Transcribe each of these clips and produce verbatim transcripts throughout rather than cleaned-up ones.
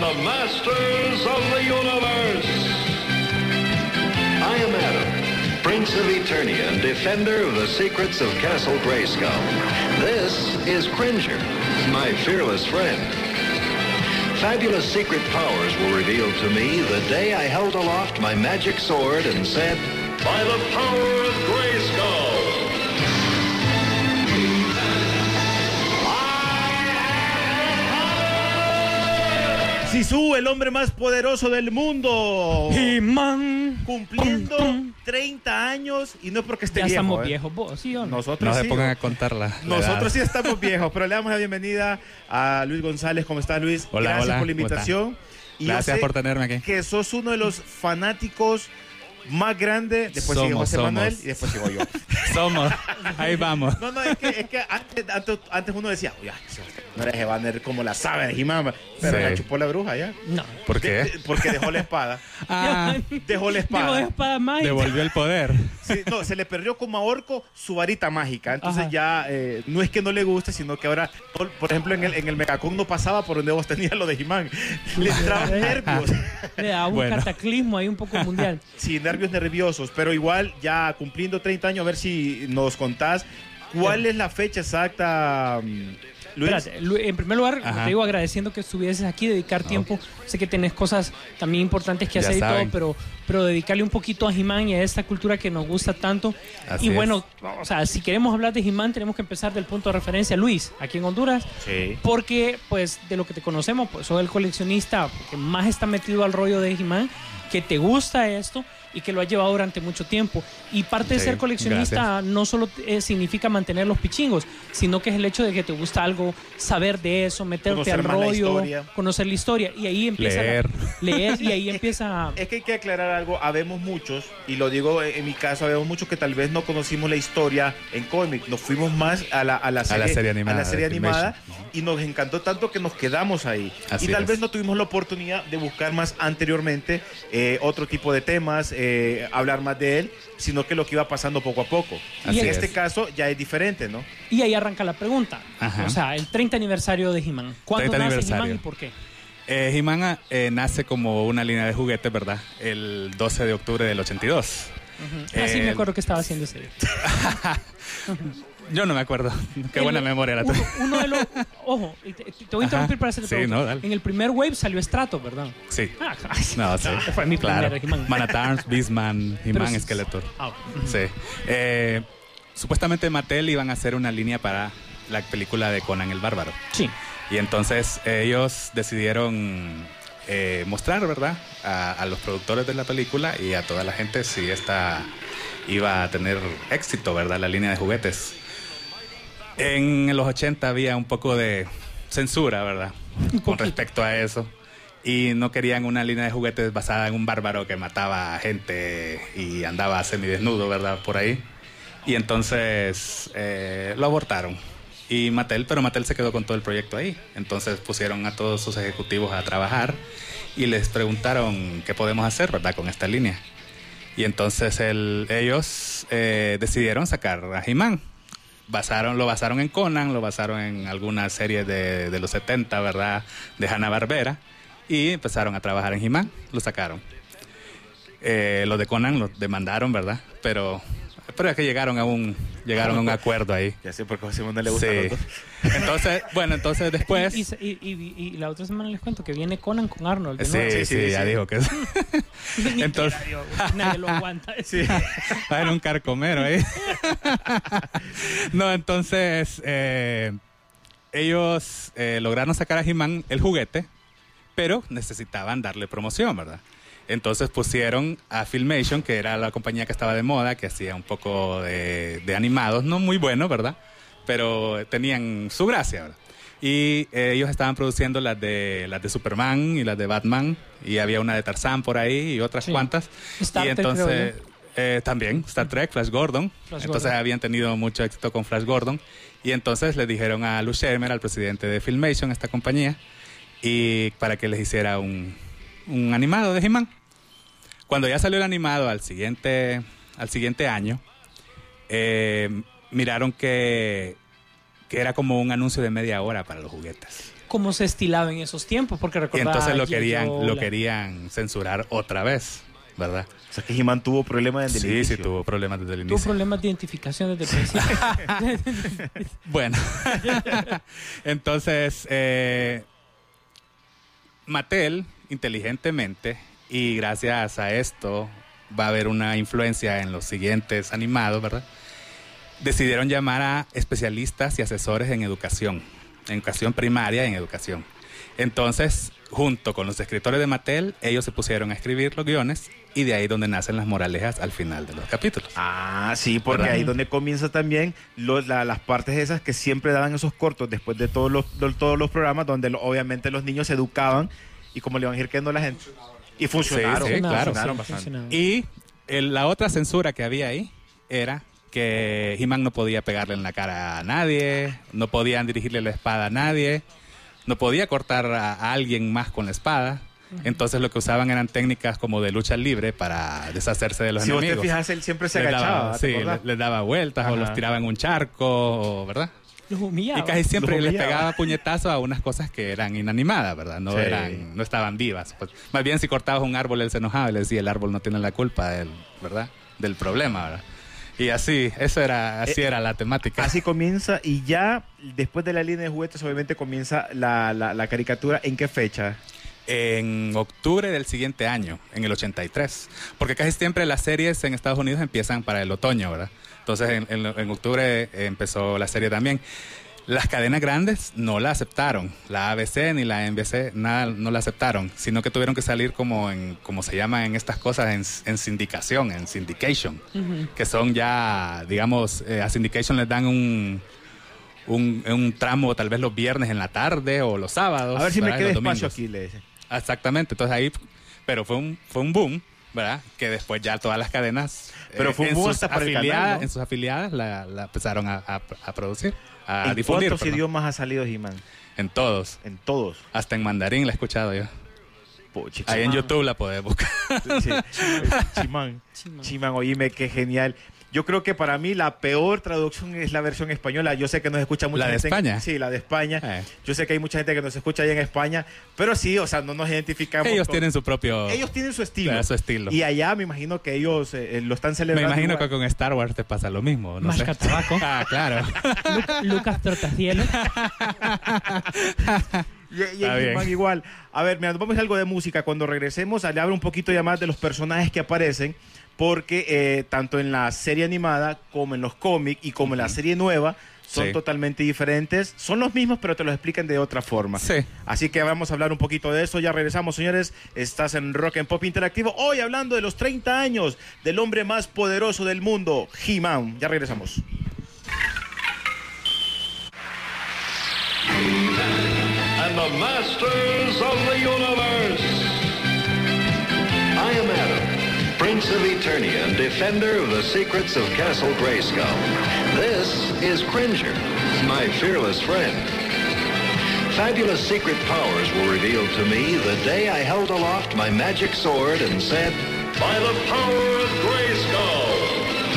the masters of the universe. I am Adam, Prince of Eternia and defender of the secrets of Castle Grayskull. This is Cringer, my fearless friend. Fabulous secret powers were revealed to me the day I held aloft my magic sword and said, "By the power of Grayskull." Sisu, el hombre más poderoso del mundo. He-Man. Cumpliendo Pum, pum. treinta años y no es porque esté Ya viejo. estamos ¿eh? viejos, vos, ¿sí o no? Nosotros No se sí. pongan a contarla. Nosotros sí estamos viejos, pero le damos la bienvenida a Luis González. ¿Cómo estás, Luis? Hola, Gracias hola, por la ¿cómo estás? invitación. Y yo Gracias sé por tenerme aquí. que sos uno de los fanáticos más grandes. Después sigue Somos, José somos. Manuel y después sigo yo. Somos. Ahí vamos. No, no, es que, es que antes, antes, antes uno decía, uy, no eres Evander como la sabe de He-Man, pero Sí. la chupó la bruja ya. No. ¿Por De- qué? de- porque dejó la espada. Ah, Dejó la espada. Digo, espada mágica. devolvió el poder. Sí, no, se le perdió como a Orco su varita mágica. Entonces Ajá. ya eh, no es que no le guste, sino que ahora, por, por ejemplo, en el, en el Megacon no pasaba por donde vos tenías lo de He-Man. Le entraban nervios. Le da un Bueno. cataclismo ahí un poco mundial. Sí, nervios nerviosos. Pero igual, ya cumpliendo treinta años, a ver si nos contás cuál es la fecha exacta, mm, Luis. Espérate, Lu- en primer lugar, como Ajá. te digo, agradeciendo que estuvieses aquí, dedicar tiempo. Sé que tenés cosas también importantes que Ya hacer y todo, saben. pero, pero dedicarle un poquito a He-Man y a esta cultura que nos gusta tanto. Así y es. bueno, o sea, si queremos hablar de He-Man, tenemos que empezar del punto de referencia, Luis, aquí en Honduras. Sí. Porque, pues, de lo que te conocemos, pues, sos el coleccionista que más está metido al rollo de He-Man, que te gusta esto y que lo has llevado durante mucho tiempo. Y parte de Sí, ser coleccionista gracias. no solo eh, significa mantener los pichingos, sino que es el hecho de que te gusta algo, saber de eso, meterte Conocer al más la rollo, historia. conocer la historia. Y ahí empieza... la- Leer. leer y ahí empieza... Es que hay que aclarar algo, habemos muchos, y lo digo en mi caso, habemos muchos que tal vez no conocimos la historia en cómic, nos fuimos más a la, a la, serie, la serie animada a la serie de animada Filmation. y nos encantó tanto que nos quedamos ahí. Así y tal es. vez no tuvimos la oportunidad de buscar más anteriormente eh, otro tipo de temas, eh, hablar más de él, sino que lo que iba pasando poco a poco. Así y en es. este caso ya es diferente, ¿no? Y ahí arranca la pregunta. Ajá. O sea, el treinta aniversario de He-Man. ¿Cuándo treinta nace aniversario. He-Man y por qué? Eh, He-Man eh, nace como una línea de juguetes, ¿verdad? El doce de octubre del ochenta y dos. Ah, sí, Eh, me acuerdo que estaba haciendo ese día. Yo no me acuerdo. Qué El- buena memoria la uno, tuya. uno de los... Ojo, y te, te voy a interrumpir Ajá. para hacerte Sí, pregunta. no, dale. En el primer wave salió Strato, ¿verdad? Sí. Ah, ay, No, sí. Fue mi Claro. primer He-Man. Man at Arms, Beastman, Pero He-Man, sí- Skeletor. Ah, Sí. Eh, supuestamente Mattel iban a hacer una línea para la película de Conan el Bárbaro. sí. Y entonces eh, ellos decidieron eh, mostrar, ¿verdad? A, a los productores de la película y a toda la gente si esta iba a tener éxito, ¿verdad? La línea de juguetes. En los ochenta había un poco de censura, ¿verdad? Con poquito. respecto a eso. Y no querían una línea de juguetes basada en un bárbaro que mataba a gente y andaba semidesnudo, ¿verdad? Por ahí. Y entonces eh, lo abortaron. Y Mattel, pero Mattel se quedó con todo el proyecto ahí. Entonces pusieron a todos sus ejecutivos a trabajar y les preguntaron qué podemos hacer, ¿verdad? Con esta línea. Y entonces el, ellos eh, decidieron sacar a He-Man. Basaron, lo basaron en Conan, lo basaron en algunas series de, de los setenta, ¿verdad? De Hanna-Barbera. Y empezaron a trabajar en He-Man, lo sacaron. Eh, los de Conan los demandaron, ¿verdad? Pero, pero es que llegaron a un, llegaron a un acuerdo ahí. Ya sé por qué a José Manuel le gusta Sí. los dos. Entonces, bueno, entonces después... Y, y, y, y- y la otra semana les cuento que viene Conan con Arnold. de Sí, nuevo. sí, sí, ya sí. dijo que... Ni entonces- quiera, Dios, nadie lo aguanta. Sí. Va a haber un carcomero ahí. No, entonces eh, ellos eh, lograron sacar a He-Man el juguete, pero necesitaban darle promoción, ¿verdad? Entonces pusieron a Filmation, que era la compañía que estaba de moda, que hacía un poco de, de animados, no muy buenos, ¿verdad? Pero tenían su gracia, ¿verdad? Y eh, ellos estaban produciendo las de las de Superman y las de Batman, y había una de Tarzán por ahí y otras Sí. cuantas. Star y Trek, entonces creo eh, también Star Trek, Flash Gordon. Flash entonces Gordon. habían tenido mucho éxito con Flash Gordon. Y entonces le dijeron a Lou Shermer, al presidente de Filmation, esta compañía, y para que les hiciera un, un animado de He-Man. Cuando ya salió el animado al siguiente, al siguiente año, eh, miraron que, que era como un anuncio de media hora para los juguetes. Cómo se estilaba en esos tiempos, porque Y recordaba... entonces lo G I. querían, Joe, lo la- querían censurar otra vez, ¿verdad? O sea que He-Man tuvo problemas desde el Sí, inicio. sí, tuvo problemas desde el Tuvo inicio. problemas de identificación desde el principio. Bueno, entonces eh, Mattel, inteligentemente, y gracias a esto va a haber una influencia en los siguientes animados, ¿verdad? Decidieron llamar a especialistas y asesores en educación, en educación primaria y en educación. Entonces, junto con los escritores de Mattel, ellos se pusieron a escribir los guiones y de ahí donde nacen las moralejas al final de los capítulos. Ah, sí, porque ¿Verdad? ahí es donde comienza también los- la- las partes esas que siempre daban esos cortos después de todos los, de todos los programas donde lo- obviamente los niños se educaban y como le van a ir quedando la gente. Y funcionaron, Sí, sí, claro. funcionaron Sí, bastante. funcionaba. Y el- la otra censura que había ahí era que He-Man no podía pegarle en la cara a nadie, no podían dirigirle la espada a nadie, no podía cortar a, a alguien más con la espada. Entonces lo que usaban eran técnicas como de lucha libre para deshacerse de los Si vos te enemigos. fijas, él siempre se Les daba- agachaba, ¿te sí, acordás? les, les daba vueltas o Ajá. los tiraba en un charco, o- ¿verdad? Los humillaba. Y casi siempre Los les humillaba. pegaba puñetazos a unas cosas que eran inanimadas, ¿verdad? No Sí. eran, no estaban vivas. Pues, más bien si cortabas un árbol él se enojaba y le decía el árbol no tiene la culpa del, ¿verdad? Del problema, ¿verdad? Y así, eso era, así Eh, era la temática. Así comienza y ya después de la línea de juguetes obviamente comienza la, la, la caricatura. ¿En qué fecha? En octubre del siguiente año, en el ochenta y tres. Porque casi siempre las series en Estados Unidos empiezan para el otoño, ¿verdad? Entonces en, en- en octubre eh, empezó la serie también. Las cadenas grandes no la aceptaron. La A B C ni la N B C nada, no la aceptaron, sino que tuvieron que salir como en, como se llama en estas cosas, en, en sindicación, en syndication, Ujú. que son ya, digamos, eh, a syndication les dan un, un, un tramo tal vez los viernes en la tarde o los sábados. A ver si me ¿verdad? Y queda los espacio domingos. aquí, le dice. Exactamente, entonces ahí, pero fue un, fue un boom, ¿verdad? Que después ya todas las cadenas, Pero fue un en, boom sus hasta para el afiliadas, canal, ¿no? en sus afiliadas la, la empezaron a, a- a producir, a ¿En difundir. cuántos perdón. idiomas ha salido He-Man? En todos, En todos. hasta en mandarín la he escuchado yo. Puchi, Ahí en Chimán. YouTube la podés buscar. Sí. Chimán. Chimán. Chimán, oíme, qué genial. Yo creo que para mí la peor traducción es la versión española. Yo sé que nos escucha mucha ¿La de gente. en- España? Sí, la de España. Eh. Yo sé que hay mucha gente que nos escucha ahí en España, pero sí, o sea, no nos identificamos. Ellos con- tienen su propio... Ellos tienen su estilo. Claro, su estilo. Y allá me imagino que ellos eh, eh, lo están Me celebrando. imagino igual. que con Star Wars te pasa lo mismo, ¿no? Masca sé. tabaco. Ah, claro. Lu- Lucas Trotacielos. Y, y Está en bien. He-Man igual. A ver, mira, nos vamos a algo de música. Cuando regresemos, le hablo un poquito ya más de los personajes que aparecen, porque eh, tanto en la serie animada como en los cómics y como en la serie nueva son Sí. totalmente diferentes. Son los mismos, pero te los explican de otra forma. Sí. Así que vamos a hablar un poquito de eso. Ya regresamos, señores. Estás en Rock and Pop Interactivo. Hoy hablando de los treinta años del hombre más poderoso del mundo, He-Man. Ya regresamos. And the masters of the universe. I am Adam, Prince of Eternia and defender of the secrets of Castle Grayskull. This is Cringer, my fearless friend. Fabulous secret powers were revealed to me the day I held aloft my magic sword and said, "By the power of Grayskull."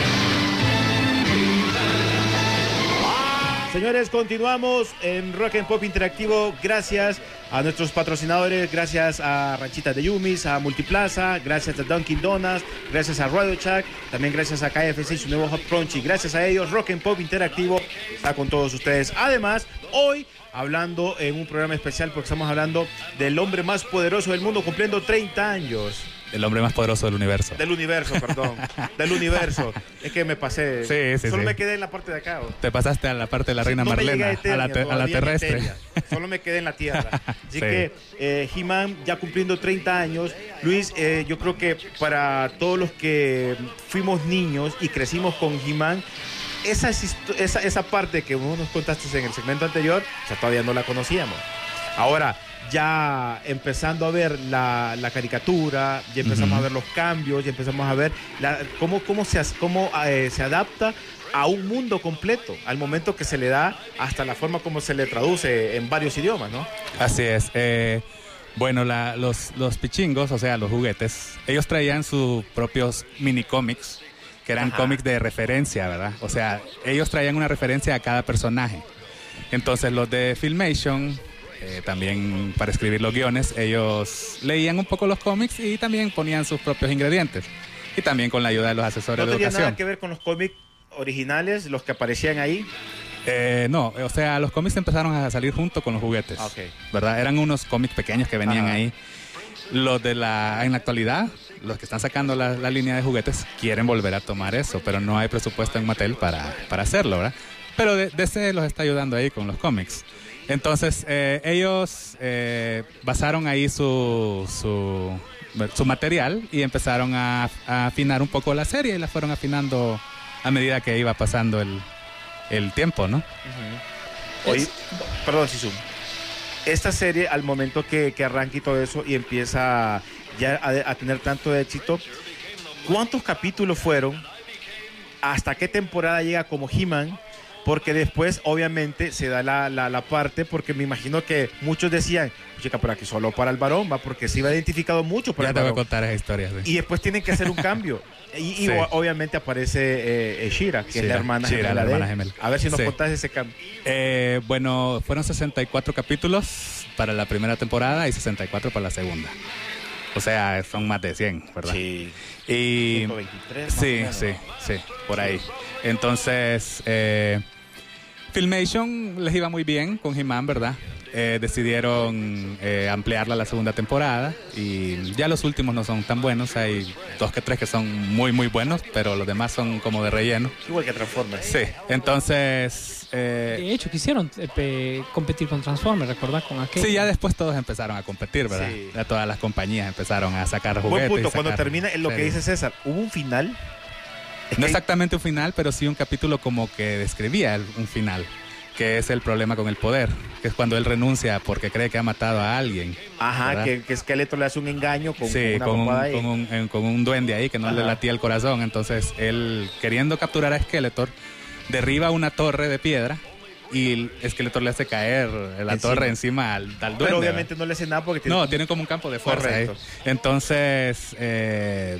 Señores, continuamos en Rock and Pop Interactivo. Gracias a nuestros patrocinadores, gracias a Ranchita de Yumis, a Multiplaza, gracias a Dunkin' Donuts, gracias a Radio Shack, también gracias a K F C y su nuevo Hot Crunchy. Gracias a ellos, Rock and Pop Interactivo está con todos ustedes. Además, hoy hablando en un programa especial porque estamos hablando del hombre más poderoso del mundo cumpliendo treinta años. El hombre más poderoso del universo. Del universo, perdón. Del universo. Es que me pasé. Sí, sí, Solo sí. me quedé en la parte de acá. ¿o? Te pasaste a la parte de la reina No me llegué Marlena, Eternia, a la, te- a la todavía en terrestre. Eternia. Solo me quedé en la tierra. Así Sí. que eh, He-Man ya cumpliendo treinta años. Luis, eh, yo creo que para todos los que fuimos niños y crecimos con He-Man, esa, histo- esa, esa parte que vos nos contaste en el segmento anterior, o sea, todavía no la conocíamos. Ahora, ya empezando a ver la, la caricatura, ya empezamos Ujú. a ver los cambios, ya empezamos a ver la- cómo, cómo, se, as- cómo eh, se adapta a un mundo completo, al momento que se le da hasta la forma como se le traduce en varios idiomas, ¿no? Así es. eh, bueno, la- los, los pichingos, o sea, los juguetes, ellos traían sus propios mini cómics, que eran Ajá. cómics de referencia, ¿verdad? O sea, ellos traían una referencia a cada personaje. Entonces los de Filmation, eh, también para escribir los guiones, ellos leían un poco los cómics y también ponían sus propios ingredientes. Y también con la ayuda de los asesores ¿No de tenía educación. nada que ver con los cómics originales, los que aparecían ahí? Eh, no, o sea, los cómics empezaron a salir junto con los juguetes, Okay. ¿verdad? Eran unos cómics pequeños que venían Ajá. ahí. Los de la, en la actualidad, los que están sacando la, la línea de juguetes quieren volver a tomar eso, pero no hay presupuesto en Mattel para, para hacerlo, ¿verdad? Pero D C los está ayudando ahí con los cómics. Entonces, eh, ellos eh, basaron ahí su, su, su material y empezaron a, a afinar un poco la serie y la fueron afinando a medida que iba pasando el, el tiempo, ¿no? Uh-huh. Oye, perdón, Sisu. Esta serie, al momento que, que arranca y todo eso y empieza ya a, a tener tanto éxito, ¿cuántos capítulos fueron? ¿Hasta qué temporada llega como He-Man? Porque después, obviamente, se da la, la, la parte, porque me imagino que muchos decían, chica, pero aquí solo para el varón, va, porque se iba identificado mucho para Ya el te voy a varón. contar esa historia. Sí. Y después tienen que hacer un cambio. Y, y Sí. o- obviamente aparece eh, eh, Shira, que es Shira, la hermana Shira, gemela la de hermana él. gemela. A ver si nos Sí. contás ese cambio. Eh, bueno, fueron sesenta y cuatro capítulos para la primera temporada y sesenta y cuatro para la segunda. O sea, son más de cien, ¿verdad? Sí. Y ciento veintitrés, más sí, o menos. sí, sí, por ahí. Entonces, eh, Filmation les iba muy bien con He-Man, ¿verdad? Eh, decidieron eh, ampliarla a la segunda temporada y ya los últimos no son tan buenos. Hay dos que tres que son muy, muy buenos, pero los demás son como de relleno. Igual que Transformers. Sí, entonces... eh, De hecho, quisieron eh, pe- competir con Transformers, ¿recordás? Con aquel. Sí, ya después todos empezaron a competir, ¿verdad? Sí. Ya todas las compañías empezaron a sacar Buen juguetes. punto. y Cuando sacar termina en lo que series. dice César, ¿hubo un final? Es No que- exactamente un final, pero sí un capítulo como que describía el- un final, que es el problema con el poder, que es cuando él renuncia porque cree que ha matado a alguien. Ajá, ¿verdad? que, que Skeletor le hace un engaño con, Sí, con una con un, papada ahí. con, un, eh, con un duende ahí que no Ajá. le latía el corazón. Entonces él, queriendo capturar a Skeletor, derriba una torre de piedra y el Skeletor le hace caer la Encima. torre encima al, al duende. Pero ¿verdad? obviamente no le hace nada porque tiene... No, tienen como un campo de fuerza ahí. Correcto. Entonces, eh,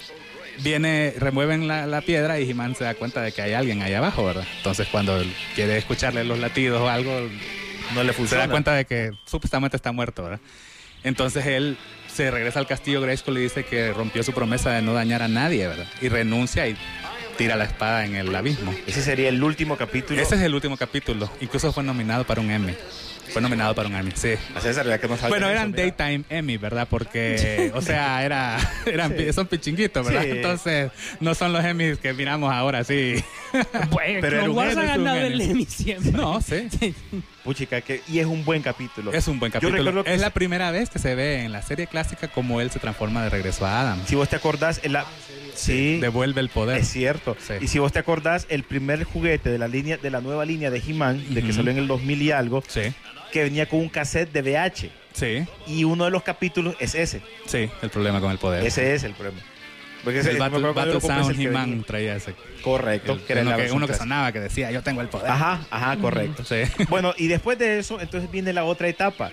viene, remueven la, la piedra y He-Man se da cuenta de que hay alguien ahí abajo, ¿verdad? Entonces, cuando él quiere escucharle los latidos o algo, no le se funciona. da cuenta de que supuestamente está muerto, ¿verdad? Entonces, él se regresa al castillo Grayskull y dice que rompió su promesa de no dañar a nadie, ¿verdad? Y renuncia y tira la espada en el abismo. Ese sería el último capítulo. Ese es el último capítulo. Incluso fue nominado para un Emmy. Fue nominado para un Emmy, sí. A César, ya que nos falta Bueno, eso, eran mira. Daytime Emmy, ¿verdad? Porque, o sea, era, eran, Sí. son pichinguitos, ¿verdad? Sí. Entonces, no son los Emmys que miramos ahora, sí. Bueno, Pero era Clone un Wars ha Emmy, es un ganado el Emmy. Emmy siempre. No, sí. Puchica, que, y es un buen capítulo. Es un buen Yo capítulo. recuerdo que Es se- la primera vez que se ve en la serie clásica como él se transforma de regreso a Adam. Si vos te acordás, en la... sí, Devuelve el poder. es cierto. Sí. Y si vos te acordás, el primer juguete de la línea de la nueva línea de He-Man, de que Ujú. salió en el dos mil y algo, Sí, que venía con un cassette de V H. sí, Y uno de los capítulos es ese. sí, el problema con el poder. Ese es el problema. Porque ese- el me Battle, acuerdo cuando Battle lo compré, es Sound el que He-Man venía. traía ese. Correcto. El- que era uno, la que, versión uno que clásica. sonaba, que decía, yo tengo el poder. Ajá, ajá, correcto. Sí. Bueno, y después de eso, entonces viene la otra etapa.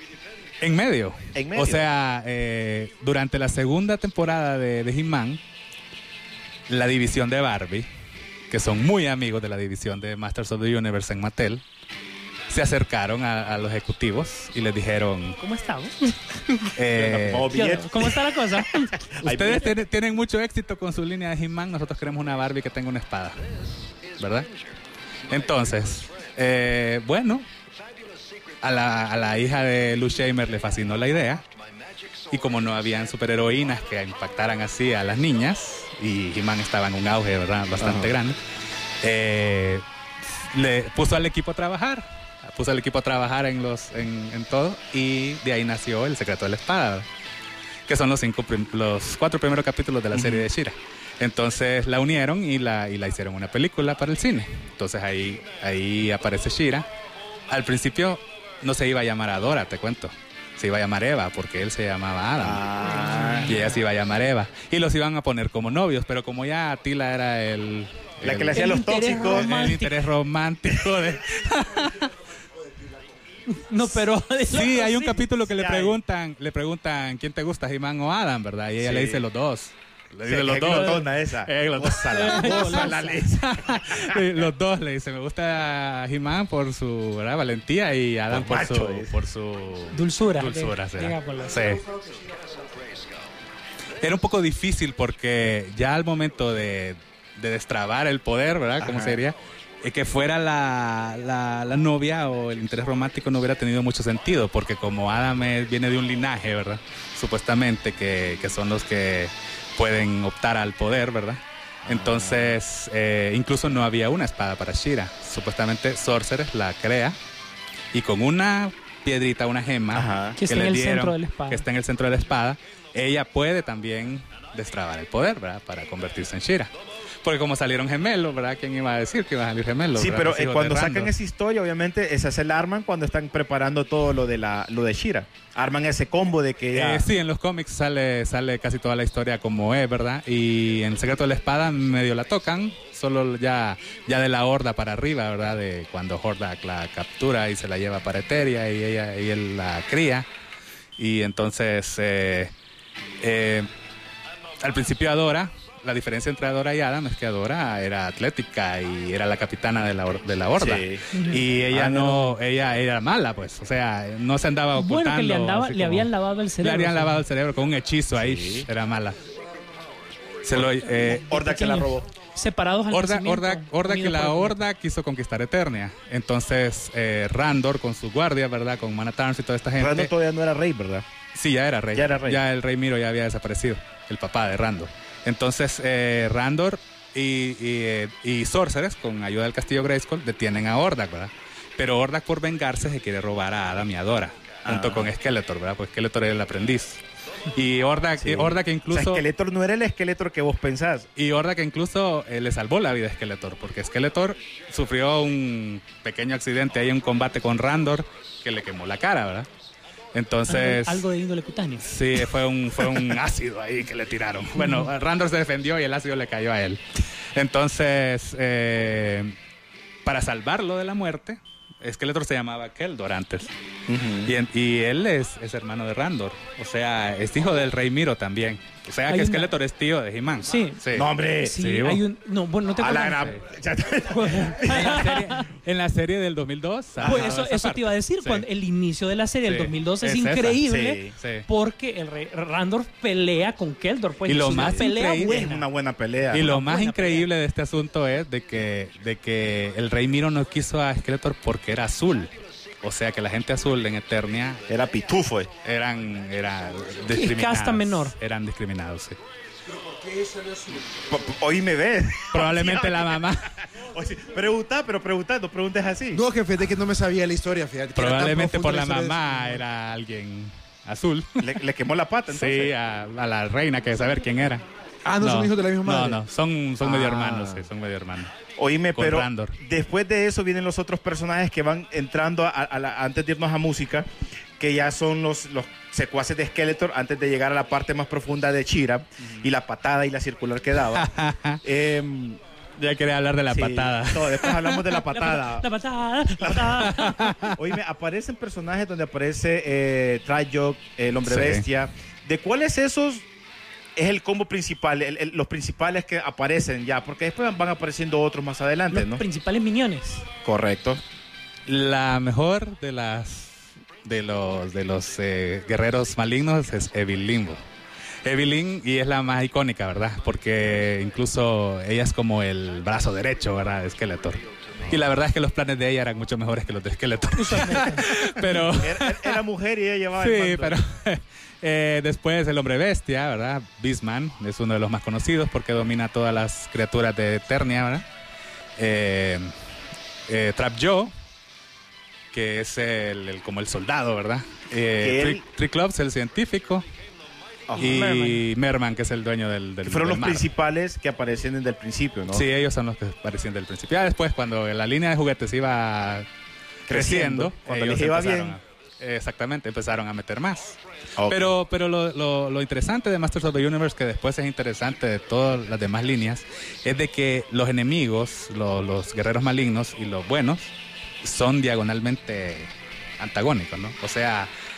En medio. En medio. O sea, eh, durante la segunda temporada de, de He-Man, la división de Barbie, que son muy amigos de la división de Masters of the Universe en Mattel, se acercaron a, a los ejecutivos y les dijeron, ¿Cómo estamos? eh, Vamos, billetes. ¿Cómo está la cosa? ustedes tienen, tienen mucho éxito con su línea de He-Man, nosotros queremos una Barbie que tenga una espada, ¿verdad? Entonces, eh, bueno, a la, a la hija de Lou Shamer le fascinó la idea. Y como no habían superheroínas que impactaran así a las niñas, y He-Man estaba en un auge, ¿verdad? Bastante Ajá. grande, eh, le puso al equipo a trabajar, puso al equipo a trabajar en, los, en, en todo, y de ahí nació El Secreto de la Espada, ¿verdad? Que son los, cinco prim- los cuatro primeros capítulos de la serie de She-Ra. Entonces la unieron y la, y la hicieron una película para el cine. Entonces ahí, ahí aparece She-Ra. Al principio no se iba a llamar Adora, te cuento. Se iba a llamar Eva, porque él se llamaba Adam. Ah, Y ella se iba a llamar Eva. Y los iban a poner como novios, pero como ya Tila era el... la el- que le hacía El los interés tóxicos. el romántico. interés romántico de... No, pero... Sí, hay un Sí. capítulo que le Sí hay. preguntan, le preguntan quién te gusta, He-Man o Adam, ¿verdad? Y ella Sí. le dice los dos. Le dicen los dos. Glotona esa. Eh, glotona. Glotona. Los dos le dicen. Me gusta He-Man por su, ¿verdad?, valentía, y Adam Por por, su, macho, es. por su Dulzura. dulzura, de- será. digámoslo. Sí. Era un poco difícil porque ya al momento de, de destrabar el poder, ¿verdad? Como Ajá. se diría, eh, que fuera la, la, la novia o el interés romántico no hubiera tenido mucho sentido, porque como Adam es- viene de un linaje, ¿verdad? Supuestamente que, que son los que pueden optar al poder, ¿verdad? Entonces, eh, incluso no había una espada para She-Ra. Supuestamente Sorceress la crea y con una piedrita, una gema Ajá. Que está le en el dieron, centro de la espada. que está en el centro de la espada, ella puede también destrabar el poder, ¿verdad? Para convertirse en She-Ra. Porque como salieron gemelos, ¿verdad? ¿Quién iba a decir que iban a salir gemelos? Sí, ¿verdad? pero Los eh, hijos cuando de sacan Randor. esa historia, obviamente, esa se la arman cuando están preparando todo lo de la lo de She-Ra. Arman ese combo de que ya... Eh, sí, en los cómics sale, sale casi toda la historia como es, ¿verdad? Y en Secreto de la Espada medio la tocan, solo ya, ya de la Horda para arriba, ¿verdad? De cuando Hordak la captura y se la lleva para Eteria y ella y él la cría. Y entonces, eh, eh, al principio Adora, la diferencia entre Adora y Adam es que Adora era atlética y era la capitana de la, hor- de la Horda. Sí. Y ella Ah, no, ella era mala, pues, o sea, no se andaba ocultando. Bueno, que le, andaba, así le como- habían lavado el le cerebro. habían o sea. lavado el cerebro con un hechizo ahí. Sí. Era mala. Se lo, eh, Hordak se la Pequeños, robó. Separados al Horda, nacimiento, Horda, Horda que unidos la por el- Horda quiso conquistar Eternia. Entonces, eh, Randor con su guardia, ¿verdad? Con Manatarns y toda esta gente. Randor todavía no era rey, ¿verdad? Sí, ya era rey. Ya era rey. Ya el rey Miro ya había desaparecido. El papá de Randor. Entonces, eh, Randor y, y, eh, y Sorceress, con ayuda del castillo Grayskull, detienen a Hordak, ¿verdad? Pero Hordak, por vengarse, se quiere robar a Adam y a Dora. Junto Ah. con Skeletor, ¿verdad? Pues Skeletor era el aprendiz. Y Hordak, Sí. y Hordak O incluso... sea, Skeletor no era el Skeletor que vos pensás. Y Hordak incluso eh, le salvó la vida a Skeletor, porque Skeletor sufrió un pequeño accidente ahí en un combate con Randor que le quemó la cara, ¿verdad? Entonces... Algo de índole cutáneo. Sí, fue un, fue un ácido ahí que le tiraron. Bueno, Randor se defendió y el ácido le cayó a él. Entonces, eh, para salvarlo de la muerte, Skeletor se llamaba Keldor antes. Y, en- y él es, es hermano de Randor. O sea, es hijo del rey Miro también. O sea, Hay que una- Skeletor es tío de He-Man. Sí. No, hombre. Sí, Sí, vos. hay un... No, bueno, no te A la acuerdas. gran... En la serie, en la serie del dos mil dos. ha Pues dado eso, esa eso te parte. iba a decir, Sí. cuando el inicio de la serie del Sí. dos mil dos es, Es esa. increíble Sí, sí. porque el rey Randor pelea con Keldor. Pues, Y lo es una más pelea increíble- Es buena. una buena pelea. Y lo Una más buena increíble de este asunto es de que, de que el rey Miro no quiso a Skeletor porque era azul. O sea que la gente azul en Eternia Era pitufo. eh. eran, eran discriminados. casta menor. Eran discriminados, sí. Po- po- Hoy me ves. Probablemente la mamá. Oye, pregunta, pero pregunta, no preguntes así. No, jefe, de que no me sabía la historia, fíjate. que era tan Probablemente por profunda la historia de mamá su- era alguien azul. Le, le quemó la pata, entonces. Sí, a, a la reina que saber quién era. Ah, ¿no son hijos de la misma madre? No, no, son, son medio Ah. hermanos, sí, son medio hermanos. Oíme, Con pero Randor. después de eso vienen los otros personajes que van entrando a, a la- antes de irnos a música, que ya son los, los secuaces de Skeletor antes de llegar a la parte más profunda de She-Ra y la patada y la circular que daba. Em, Ya quería hablar de la sí, patada. todo, después hablamos de la patada. La patada, la patada. Oíme, aparecen personajes donde aparece eh, Trajok, el hombre Sí. bestia. ¿De cuáles esos es el combo principal, el- el- los principales que aparecen ya? Porque después van apareciendo otros más adelante, Los ¿no? principales miniones. Correcto. La mejor de las de los de los eh, guerreros malignos es Evelyn. Evelyn, y es la más icónica, ¿verdad? Porque incluso ella es como el brazo derecho, ¿verdad? De Skeletor. Y la verdad es que los planes de ella eran mucho mejores que los de Skeletor. Pero Era, era mujer y ella llevaba el sí, mando. pero eh, después el hombre bestia, ¿verdad? Beastman es uno de los más conocidos porque domina todas las criaturas de Eternia, ¿verdad? Eh, eh, Trap Joe, que es el, el- como el soldado, ¿verdad? Que Eh, él- Tri- Triclops, el científico. Ajá. Y Merman. que es el dueño del, del Que fueron del los mar. principales que aparecen desde el principio, ¿no? Sí, ellos son los que aparecían del principio. Ya después, cuando la línea de juguetes iba Creciendo, creciendo, cuando ellos les iba empezaron bien. a- exactamente, empezaron a meter más. Ok. Pero, pero lo, lo- lo interesante de Masters of the Universe, que después es interesante de todas las demás líneas, es de que los enemigos, lo- los guerreros malignos y los buenos, son diagonalmente antagónicos, ¿no? O sea,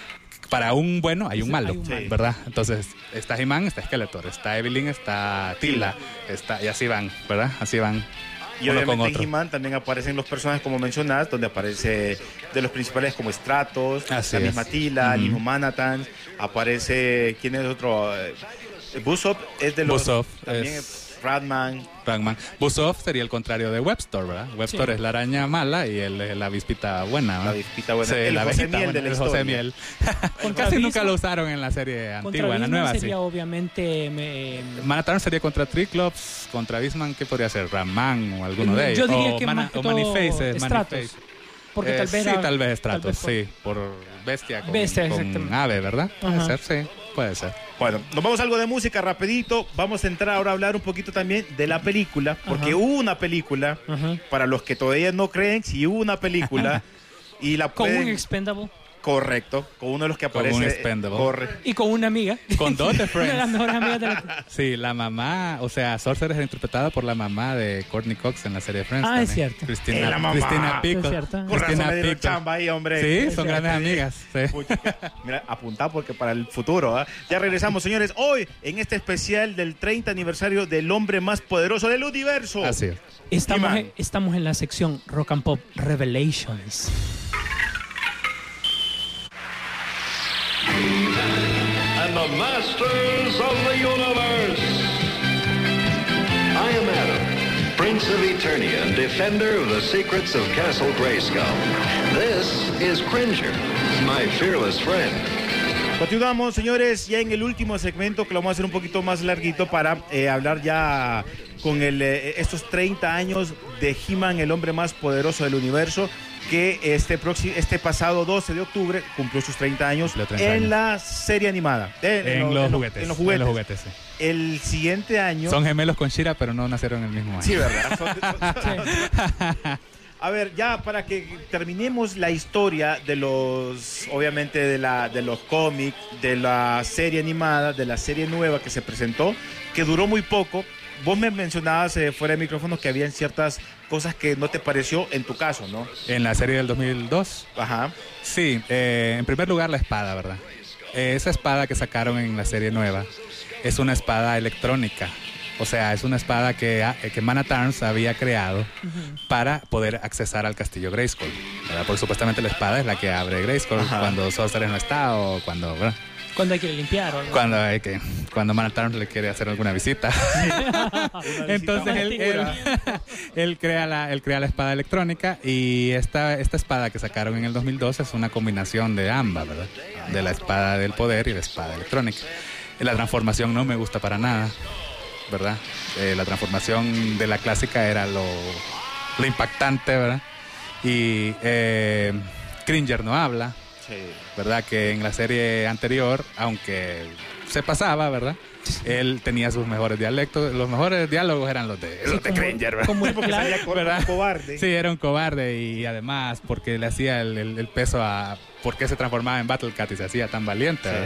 para un bueno hay un malo, Hay un malo. ¿verdad? Entonces, está He-Man, está Skeletor, está Evelyn, está Tila, está, y así van, ¿verdad? Así van. Y uno con obviamente otro. en He-Man también aparecen los personajes como mencionas, donde aparece de los principales como Stratos, Así la es. misma Tila, el Ujú. mismo Manhattan, aparece, ¿quién es otro? Eh, Buzop es de los... Buzop también es- Ratman. Ragman. Buzov sería el contrario de Webster, ¿verdad? Webster Sí. es la araña mala y él es la avispita buena, ¿verdad? La avispita buena. Sí, El la José abejita Miel buena, de la el José historia. Miel. Contra Casi Bisma- nunca lo usaron en la serie Contra antigua, en la Bisman nueva sería sí. obviamente... me- Manhattan sería contra Triclops, contra Bisman, ¿qué podría ser? Ramman o alguno de ellos. Yo diría o que Mana- más que o todo Manifaces, Stratos. Maniface. Porque Eh, tal vez sí, era- tal vez tal Stratos, vez sí, por bestia con, Bestia, con exactamente. ave, ¿verdad? Puede Ajá. ser, sí, puede ser. Bueno, nos vamos a algo de música rapidito. Vamos a entrar ahora a hablar un poquito también de la película, porque Ajá. hubo una película, Ajá. para los que todavía no creen, si hubo una película y la Con pueden... un expendable Correcto, con uno de los que Con aparece... un expendable. Corre. y con una amiga. Con dos de Una de las Friends. mejores amigas de la... Sí, la mamá, o sea, Sorcerer es interpretada por la mamá de Courtney Cox en la serie Friends. Ah, es también. cierto. Cristina, Es la mamá. Cristina Pico. Es cierto. Con razón Cristina le dieron Pico. chamba ahí, hombre. Sí, son grandes amigas. Sí. Pucha, mira, apuntá porque para el futuro. ¿ah? Ya regresamos, señores. Hoy, en este especial del treinta aniversario del hombre más poderoso del universo. Así es. Estamos He-Man. en, estamos en la sección Rock and Pop Revelations. And the masters of the universe. I am Adam, Prince of Eternia and defender of the secrets of Castle Grayskull. This is Cringer, my fearless friend. Continuamos, señores, ya en el último segmento que lo vamos a hacer un poquito más larguito para eh, hablar ya con el, eh, estos treinta años de He-Man, el hombre más poderoso del universo, que este, próximo, este pasado doce de octubre cumplió sus treinta años Cumplió treinta en años. la serie animada. Eh, En, lo- los en lo- juguetes. En los juguetes. En los juguetes, sí. El siguiente año... Son gemelos con Shira, pero no nacieron el mismo año. Sí, ¿verdad? Son- son- A ver, ya para que terminemos la historia de los, obviamente de la de los cómics, de la serie animada, de la serie nueva que se presentó, que duró muy poco. Vos me mencionabas eh, fuera de micrófono que habían ciertas cosas que no te pareció en tu caso, ¿no? En la serie del dos mil dos. Ajá. Sí, eh, en primer lugar la espada, ¿verdad? Eh, esa espada que sacaron en la serie nueva es una espada electrónica. O sea, es una espada que, que Manhattan había creado para poder accesar al castillo Grayskull, ¿verdad? Porque supuestamente la espada es la que abre Grayskull Ajá. cuando Sorcerer no está o cuando... ¿verdad? Cuando hay que limpiar o algo. Cuando hay que cuando Manhattan le quiere hacer alguna visita. Entonces él, él, él crea la él crea la espada electrónica y esta esta espada que sacaron en el dos mil dos es una combinación de ambas, ¿verdad? De la espada del poder y la espada electrónica. La transformación no me gusta para nada, ¿verdad? Eh, la transformación de la clásica era lo, lo impactante, ¿verdad? Y eh, Cringer no habla. Sí. ¿Verdad? Que en la serie anterior, aunque se pasaba, ¿verdad? Él tenía sus mejores dialectos. Los mejores diálogos eran los de, Sí, los de como- Cringer, ¿verdad? como el Porque claro- salía co- ¿verdad? cobarde. Sí, era un cobarde y además porque le hacía el, el- el peso a por qué se transformaba en Battlecat y se hacía tan valiente, ¿verdad?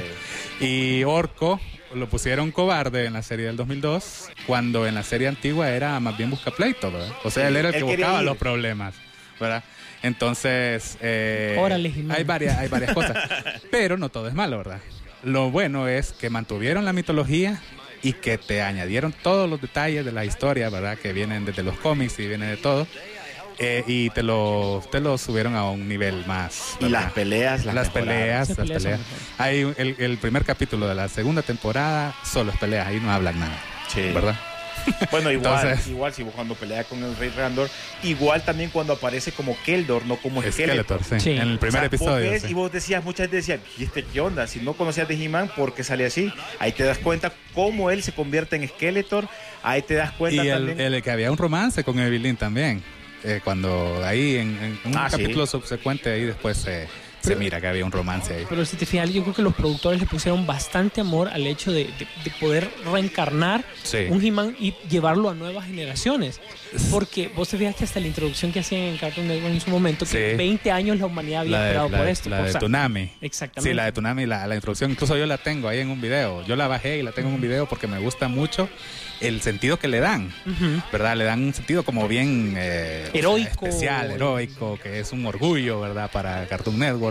Y Orco lo pusieron cobarde en la serie del dos mil dos, cuando en la serie antigua era más bien buscapleito, ¿verdad? O sea, Sí, él era el él que quería buscaba ir. los problemas, ¿verdad? Entonces, eh, Órale, Jimena. hay varias, hay varias cosas, pero no todo es malo, ¿verdad? Lo bueno es que mantuvieron la mitología y que te añadieron todos los detalles de la historia, ¿verdad? Que vienen desde los cómics y vienen de todo. Eh, y te lo, te lo subieron a un nivel más. Y ¿verdad? las peleas, las, Las mejoraron. peleas, Las las peleas son peleas. mejores. Hay un- el, el primer capítulo de la segunda temporada solo es peleas, ahí no hablan nada, Sí. ¿verdad? Bueno, igual, Entonces- igual si vos cuando pelea con el Rey Randor, igual también cuando aparece como Keldor, no como Skeletor. Skeletor, sí, Sí. en el primer O sea, episodio. Vos ves sí. y vos decías, mucha gente decía, ¿y este qué onda? Si no conocías de He-Man, ¿por qué sale así? Ahí te das cuenta cómo él se convierte en Skeletor, ahí te das cuenta Y también. el, el que había un romance con Evelyn también. Eh, cuando ahí en, en un Ah, sí. capítulo subsecuente ahí después se, se mira que había un romance ahí. Pero si te fijas, yo creo que los productores le pusieron bastante amor al hecho de, de- de poder reencarnar Sí. un He-Man y llevarlo a nuevas generaciones. Porque vos te fijas que hasta la introducción que hacían en Cartoon Network en su momento, que Sí. veinte años la humanidad había La de, esperado la por de- esto. la o de sea, Toonami. Exactamente. Sí, la de Toonami, la, la introducción, incluso yo la tengo ahí en un video. Yo la bajé y la tengo en un video porque me gusta mucho el sentido que le dan, Ujú. ¿verdad? Le dan un sentido como bien eh, Heroico. especial, heroico, que es un orgullo, ¿verdad? Para Cartoon Network.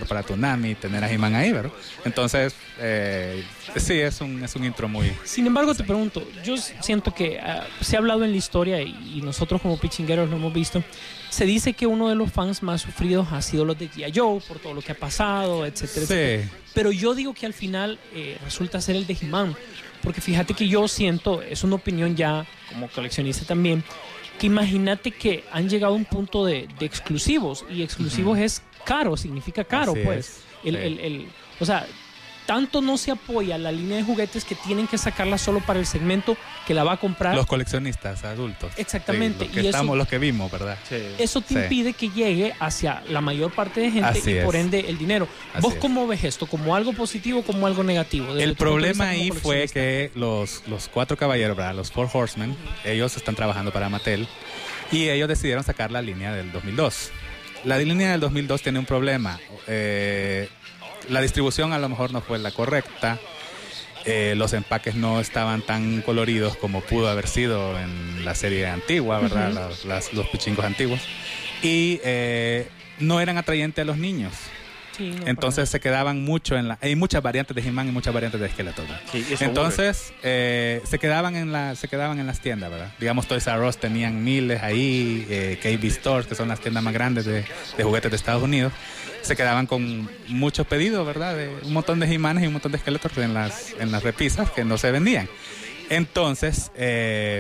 mejor para Toonami tener a He-Man ahí, ¿verdad? Entonces, eh, sí, es un, es un intro muy... Sin embargo, te pregunto, yo siento que uh, se ha hablado en la historia y, y nosotros como pichingueros lo hemos visto, se dice que uno de los fans más sufridos ha sido los de G I. Joe, por todo lo que ha pasado, etcétera, sí. etcétera. Pero yo digo que al final eh, resulta ser el de He-Man, porque fíjate que yo siento, es una opinión ya como coleccionista también, que imagínate que han llegado a un punto de, de exclusivos, y exclusivos uh-huh. es caro, significa caro, Así pues. El, sí. el, el, o sea, tanto no se apoya la línea de juguetes que tienen que sacarla solo para el segmento que la va a comprar. Los coleccionistas adultos. Exactamente. Sí, los que y estamos, eso, los que vimos, ¿verdad? Sí. Eso te sí. impide que llegue hacia la mayor parte de gente Así y por es. ende el dinero. Así ¿Vos es. cómo ves esto? ¿Como algo positivo o como algo negativo? El problema ahí fue que los, los cuatro caballeros, ¿verdad? Los Four Horsemen, uh-huh. ellos están trabajando para Mattel y ellos decidieron sacar la línea del dos mil dos. La línea del dos mil dos tiene un problema. Eh... La distribución a lo mejor no fue la correcta, eh, los empaques no estaban tan coloridos como pudo haber sido en la serie antigua, ¿verdad? Uh-huh. Las, las, los pichingos antiguos. Y eh, no eran atrayentes a los niños. Sí, no, Entonces se quedaban mucho en la... Hay muchas variantes de He-Man y muchas variantes de Skeletor. Sí, Entonces eh, se, quedaban en la, se quedaban en las tiendas, ¿verdad? Digamos, Toys R Us tenían miles ahí, eh, K B Stores, que son las tiendas más grandes de, de juguetes de Estados Unidos. Se quedaban con muchos pedidos, ¿verdad? De un montón de He-Manes y un montón de Skeletors en las, en las repisas que no se vendían. Entonces, eh,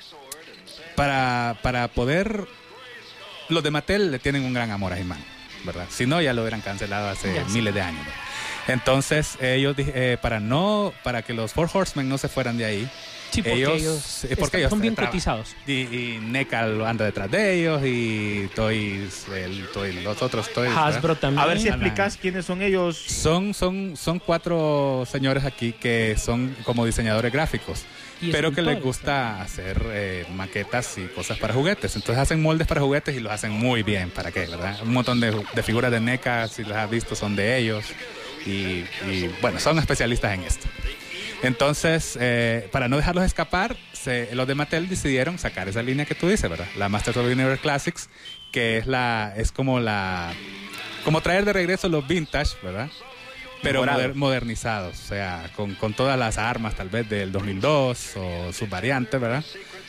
para, para poder... Los de Mattel le tienen un gran amor a He-Man, ¿verdad? Si no, ya lo hubieran cancelado hace yes. miles de años, ¿verdad? Entonces, ellos, eh, para no, para que los Four Horsemen no se fueran de ahí, sí, porque ellos, ellos, eh, porque ellos son bien tra- cotizados. Y, y N E C A anda detrás de ellos y Toys, el, Toy, los otros Toys. Hasbro ¿verdad? También. A ver si explicas quiénes son ellos. Son, son, son cuatro señores aquí que son como diseñadores gráficos, pero que les gusta hacer eh, maquetas y cosas para juguetes. Entonces hacen moldes para juguetes y los hacen muy bien. ¿Para qué? ¿Verdad? Un montón de, de figuras de N E C A, si las has visto, son de ellos. Y, y bueno, son especialistas en esto. Entonces, eh, para no dejarlos escapar, se, los de Mattel decidieron sacar esa línea que tú dices, ¿verdad? La Masters of the Universe Classics, que es la es como la como traer de regreso los vintage, ¿verdad? Pero moder, modernizados, o sea, con, con todas las armas tal vez del dos mil dos o sus variantes, ¿verdad?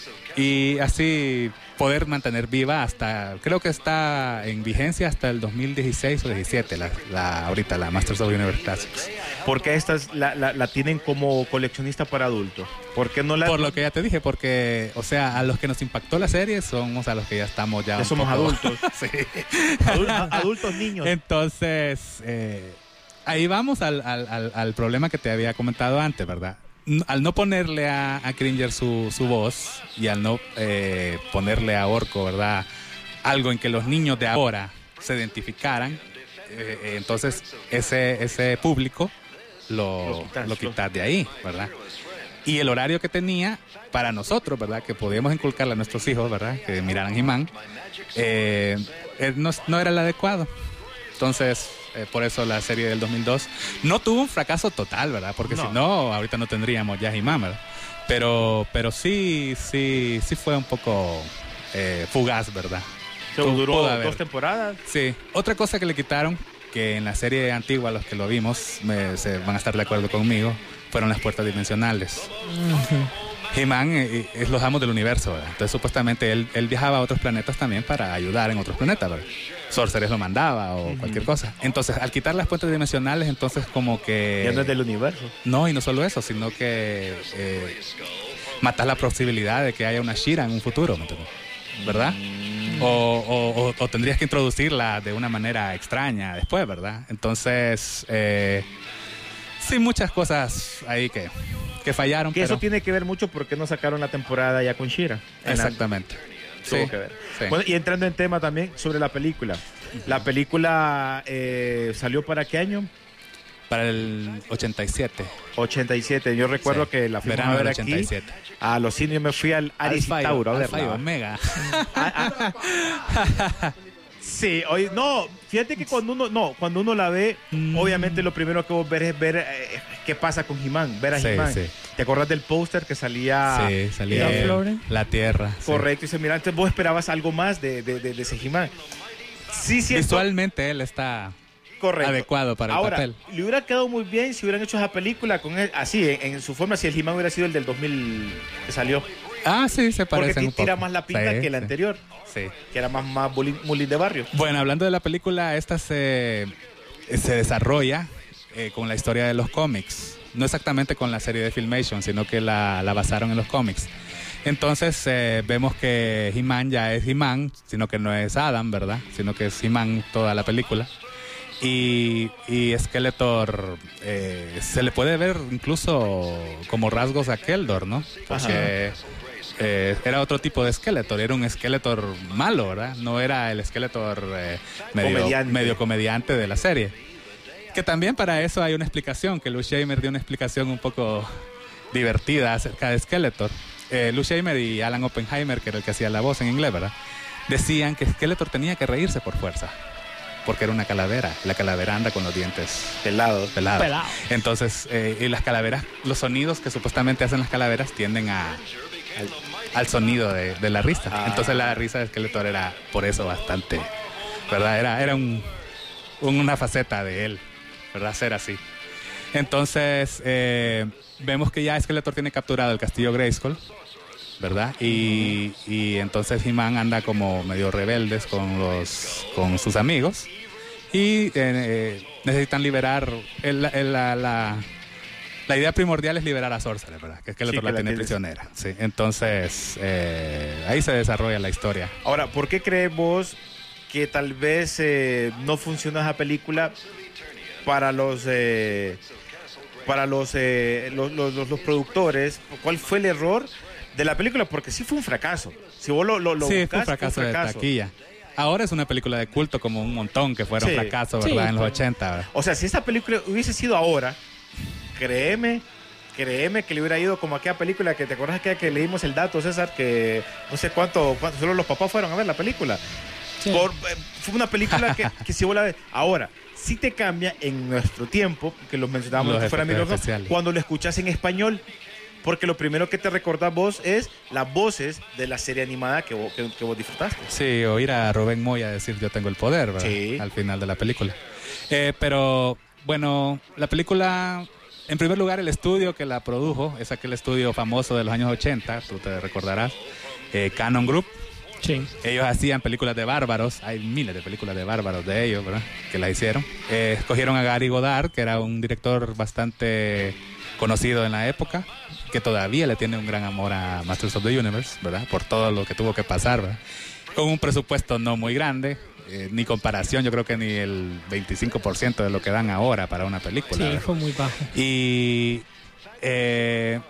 Y así poder mantener viva hasta, creo que está en vigencia hasta el dos mil dieciséis o diecisiete, la, la, ahorita la Masters of the Universe Classics. Porque estas la, la, la tienen como coleccionista para adultos. ¿Por qué no la...? Por lo que ya te dije, porque, o sea, a los que nos impactó la serie somos a los que ya estamos ya... Ya somos poco, adultos. Sí. Adul- adultos niños. Entonces, eh, ahí vamos al, al, al, al problema que te había comentado antes, ¿verdad? Al no ponerle a, a Cringer su, su voz y al no eh, ponerle a Orko, ¿verdad?, algo en que los niños de ahora se identificaran, eh, entonces ese, ese público lo, lo, quitas, lo quitas de ahí, ¿verdad? Y el horario que tenía para nosotros, ¿verdad?, que podíamos inculcarle a nuestros hijos, ¿verdad?, que miraran He-Man, eh, eh, no, no era el adecuado. Entonces... Eh, por eso la serie del dos mil dos no tuvo un fracaso total, ¿verdad? Porque no. si no, ahorita no tendríamos ya He-Man, ¿verdad? Pero, pero sí, sí, sí fue un poco eh, fugaz, ¿verdad? ¿Se duró dos temporadas? Sí. Otra cosa que le quitaron, que en la serie antigua, los que lo vimos, me, se van a estar de acuerdo conmigo, fueron las puertas dimensionales. Uh-huh. He-Man eh, es los amos del universo, ¿verdad? Entonces supuestamente él, él viajaba a otros planetas también para ayudar en otros planetas, ¿verdad? Sorceress lo mandaba o uh-huh. cualquier cosa. Entonces, al quitar las puertas dimensionales, entonces como que... Ya no es del universo. No, y no solo eso, sino que eh, matas la posibilidad de que haya una She-Ra en un futuro, ¿verdad? Mm. O, o, o, o tendrías que introducirla de una manera extraña después, ¿verdad? Entonces, eh, sí, muchas cosas ahí que, que fallaron. Que pero... eso tiene que ver mucho porque no sacaron la temporada ya con She-Ra. Exactamente. Tuvo sí, que ver. Sí. Bueno, y entrando en tema también sobre la película. Uh-huh. La película eh, ¿salió para qué año? Para el ochenta y siete. ochenta y siete. Yo recuerdo sí. que la fuimos a ver aquí. ochenta y siete. A los cines me fui al Aris y Tauro a verla. Alfa y Omega. ah, ah. Sí, oye, no, fíjate que cuando uno no, cuando uno la ve, mm. obviamente lo primero que vos ves es ver eh, qué pasa con He-Man, ver a sí, He-Man. Sí. ¿Te acordás del póster que salía? Sí, salía eh, la Tierra. Correcto, sí. y se mira, entonces vos esperabas algo más de, de, de, de ese He-Man. Sí, sí. Visualmente él está Correcto. adecuado para Ahora, el papel. Le hubiera quedado muy bien si hubieran hecho esa película con él, así, en, en su forma, si el He-Man hubiera sido el del dos mil que salió. Ah, sí, se Porque parecen un tira poco. más la pinta Sí, que la sí. anterior, Sí. que era más, más bullying, bullying de barrio. Bueno, hablando de la película, esta se, se desarrolla eh, con la historia de los cómics. No exactamente con la serie de Filmation, sino que la, la basaron en los cómics. Entonces eh, vemos que He-Man ya es He-Man, sino que no es Adam, ¿verdad? Sino que es He-Man toda la película. Y, y Skeletor eh, se le puede ver incluso como rasgos a Keldor, ¿no? Porque eh, era otro tipo de Skeletor, era un Skeletor malo, ¿verdad? No era el Skeletor eh, medio, Comediante. medio comediante de la serie. Que también para eso hay una explicación, que Lou Shamer dio una explicación un poco divertida acerca de Skeletor. Eh, Lou Shamer y Alan Oppenheimer, que era el que hacía la voz en inglés, ¿verdad? Decían que Skeletor tenía que reírse por fuerza, porque era una calavera. La calavera anda con los dientes Pelados. pelados. Pelado. Entonces, eh, y las calaveras, los sonidos que supuestamente hacen las calaveras tienden a, al, al sonido de, de la risa. Ah. Entonces la risa de Skeletor era por eso bastante, ¿verdad? Era, era un, un- una faceta de él, ¿verdad? Ser así. Entonces, eh, vemos que ya Skeletor tiene capturado el castillo Grayskull, ¿verdad? Y, y entonces He-Man anda como medio rebeldes con los con sus amigos y eh, eh, necesitan liberar el- el- la, la, la idea primordial es liberar a Sorcerer, ¿verdad? Que Skeletor Sí, que la la tiene tienes. prisionera. Sí. Entonces eh, ahí se desarrolla la historia. Ahora, ¿por qué crees vos que tal vez eh, no funciona esa película para los eh, para los, eh, los, los, los- los productores? ¿Cuál fue el error de la película? Porque sí fue un fracaso. Si vos lo, lo, lo Sí, fue buscás, un fracaso de taquilla. Ahora es una película de culto como un montón que fueron Sí. fracasos, Sí, ¿verdad? En los pero- ochenta, ¿verdad? O sea, si esta película hubiese sido ahora, créeme, créeme que le hubiera ido como aquella película que te acuerdas aquella que leímos el dato, César, que no sé cuánto, cuánto solo los papás fueron a ver la película. Sí. Por- eh, fue una película que, que si vos la ves. Ahora, sí te cambia en nuestro tiempo, que los mencionábamos Los que fuera efectos mil especiales. cuando lo escuchas en español. Porque lo primero que te recordás vos es las voces de la serie animada que vos, que, que vos disfrutaste. Sí, oír a Rubén Moya decir yo tengo el poder, ¿verdad? Sí. Al final de la película. Eh, pero, bueno, la película, en primer lugar, el estudio que la produjo, es aquel estudio famoso de los años ochenta, tú te recordarás, eh, Canon Group. Sí. Ellos hacían películas de bárbaros, hay miles de películas de bárbaros de ellos, ¿verdad? Que la hicieron. Eh, escogieron a Gary Goddard, que era un director bastante conocido en la época, que todavía le tiene un gran amor a Masters of the Universe, ¿verdad? Por todo lo que tuvo que pasar, ¿verdad? Con un presupuesto no muy grande, eh, ni comparación, yo creo que ni el veinticinco por ciento de lo que dan ahora para una película. Sí, ¿verdad? fue muy bajo. Y eh,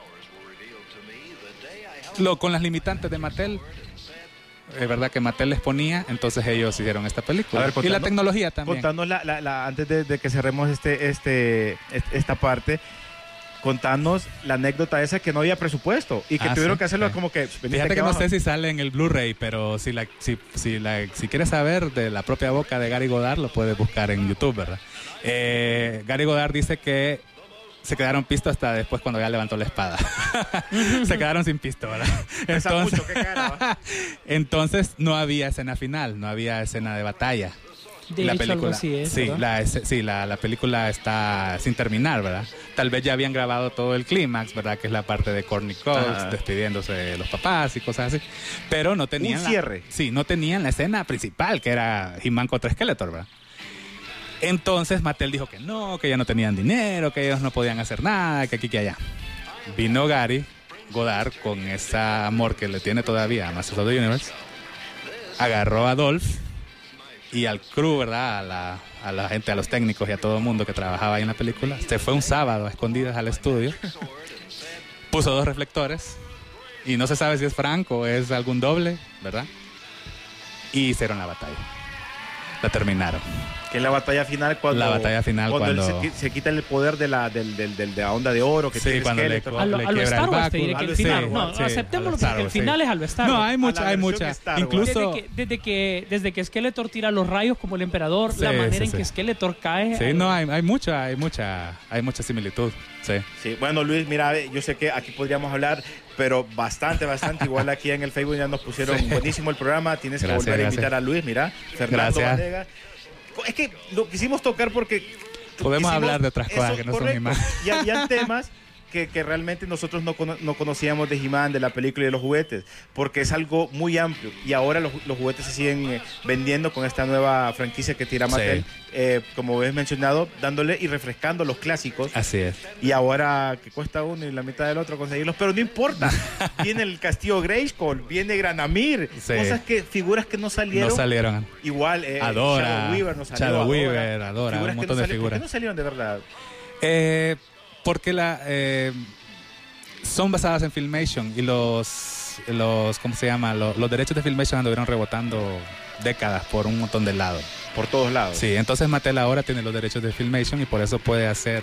lo, con las limitantes de Mattel, es verdad que Mattel les ponía, entonces ellos hicieron esta película. A ver, y la contanos- tecnología también. Contanos la, la, la- antes de, de que cerremos este, este, est- esta parte, contanos la anécdota esa que no había presupuesto y que Ah, tuvieron sí, que hacerlo sí. como que venite Fíjate aquí que no abajo. sé si sale en el Blu-ray, pero si la, si, si, la, si quieres saber de la propia boca de Gary Goddard, lo puedes buscar en YouTube, ¿verdad? Eh, Gary Goddard dice que se quedaron pistos hasta después cuando ya levantó la espada. Se quedaron sin pisto, ¿verdad? Pesa mucho, qué cara, ¿va? entonces no había escena final, no había escena de batalla. De la hecho, algo película, así es, sí, ¿verdad? la, es- sí la, la película está sin terminar, ¿verdad? Tal vez ya habían grabado todo el clímax, ¿verdad? Que es la parte de Courtney Cox Ah. despidiéndose de los papás y cosas así. Pero no tenían Un la- cierre. sí, no tenían la escena principal, que era He-Man contra Skeletor, ¿verdad? Entonces Mattel dijo que no, que ya no tenían dinero, que ellos no podían hacer nada, que aquí, que allá. Vino Gary Goddard con ese amor que le tiene todavía a Masters of the Universe, agarró a Dolph y al crew, ¿verdad? A la, a la gente, a los técnicos y a todo el mundo que trabajaba ahí en la película. Se fue un sábado a escondidas al estudio, puso dos reflectores y no se sabe si es Frank o es algún doble, ¿verdad? Y hicieron la batalla. La terminaron. Que es la batalla final cuando... La batalla final cuando, él cuando- se, qui- se quita el poder de la, del, del, del- de la onda de oro que Sí, tiene cuando le Skeletor. A lo, le a lo quiebra Star el Wars te diré báculo, que el a lo final. Star No, Wars, sí, aceptémoslo a lo Star porque el Wars, sí. final es a lo Star No, Wars. hay A mucha, la hay versión mucha. Star Wars. Incluso... Desde que, desde, que, desde que Skeletor tira los rayos como el emperador, Sí, la manera sí, en sí. que Skeletor cae. Sí, no, hay, hay mucha, hay mucha, hay mucha similitud. Sí. Sí, bueno, Luis, mira, yo sé que aquí podríamos hablar, pero bastante, bastante. Igual aquí en el Facebook ya nos pusieron Sí. buenísimo el programa. Tienes que Gracias, volver a gracias. invitar a Luis, mira, Fernando Gracias. Vanega. es que lo quisimos tocar porque... Podemos quisimos, hablar de otras cosas eso, que no correcto, son imágenes. Y habían temas que, que realmente nosotros no, cono, no conocíamos de He-Man, de la película y de los juguetes, porque es algo muy amplio. Y ahora los, los juguetes se siguen eh, vendiendo con esta nueva franquicia que tira Mattel, sí. eh, como ves mencionado, dándole y refrescando los clásicos. Así es. Y ahora que cuesta uno y la mitad del otro conseguirlos, pero no importa. Viene el Castillo Grayskull, viene Granamir, sí. cosas que, figuras que no salieron. No salieron. Igual, eh, Adora, Shadow Weaver no salió. Shadow Weaver, Adora, Adora un montón no de salió, figuras. ¿Por qué no salieron de verdad? Eh... Porque la, eh, son basadas en Filmation y los, los ¿cómo se llama? Los, los derechos de Filmation anduvieron rebotando décadas por un montón de lados. Por todos lados. Sí, entonces Mattel ahora tiene los derechos de Filmation y por eso puede hacer...